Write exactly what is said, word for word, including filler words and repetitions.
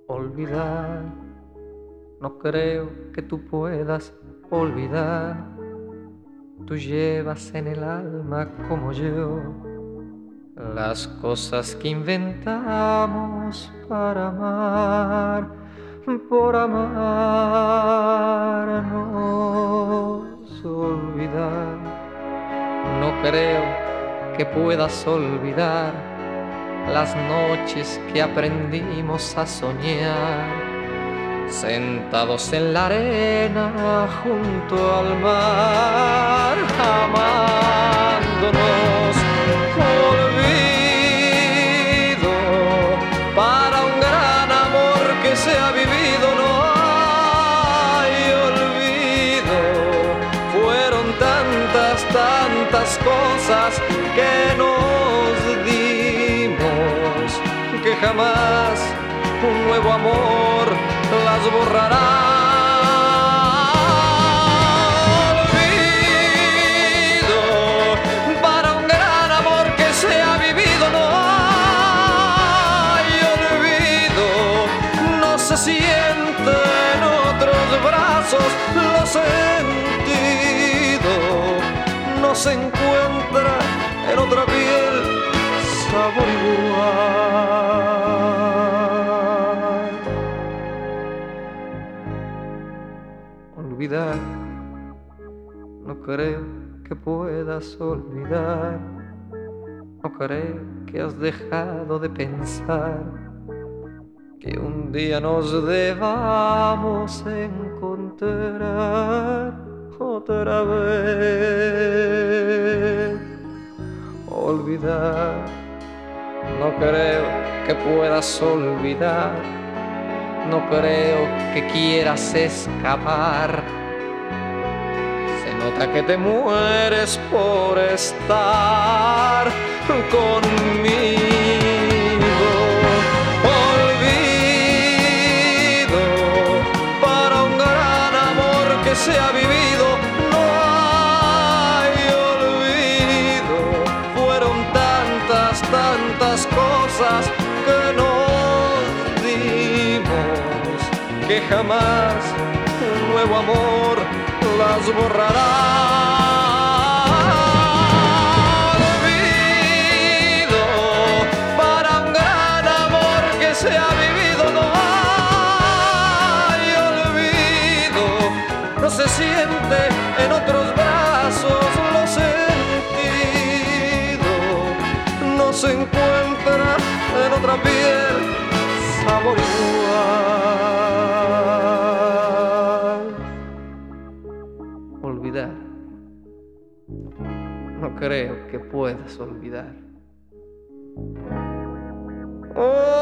olvidar. No creo que tú puedas olvidar. Tú llevas en el alma como yo las cosas que inventamos para amar, por amarnos, olvidar. No creo que puedas olvidar las noches que aprendimos a soñar, sentados en la arena junto al mar, amándonos. Olvido para un gran amor que se ha vivido, no hay olvido. Fueron tantas, tantas cosas que nos dimos que jamás un nuevo amor las borrará. Olvido para un gran amor que se ha vivido, no hay olvido. No se siente en otros brazos lo sentido, no se encuentra en otra piel sabor igual. Olvidar, no creo que puedas olvidar. No creo que has dejado de pensar que un día nos debamos encontrar otra vez. Olvidar, no creo que puedas olvidar. No creo que quieras escapar. Se nota que te mueres por estar conmigo. Olvido para un gran amor que se ha vivido, no hay olvido. Fueron tantas, tantas cosas que nos dimos que jamás un nuevo amor las borrará. Olvido para un gran amor que se ha vivido, no hay olvido. No se siente en otros brazos lo sentido, no se encuentra en otra piel sabor igual. Olvidar, no creo que puedas olvidar. Oh,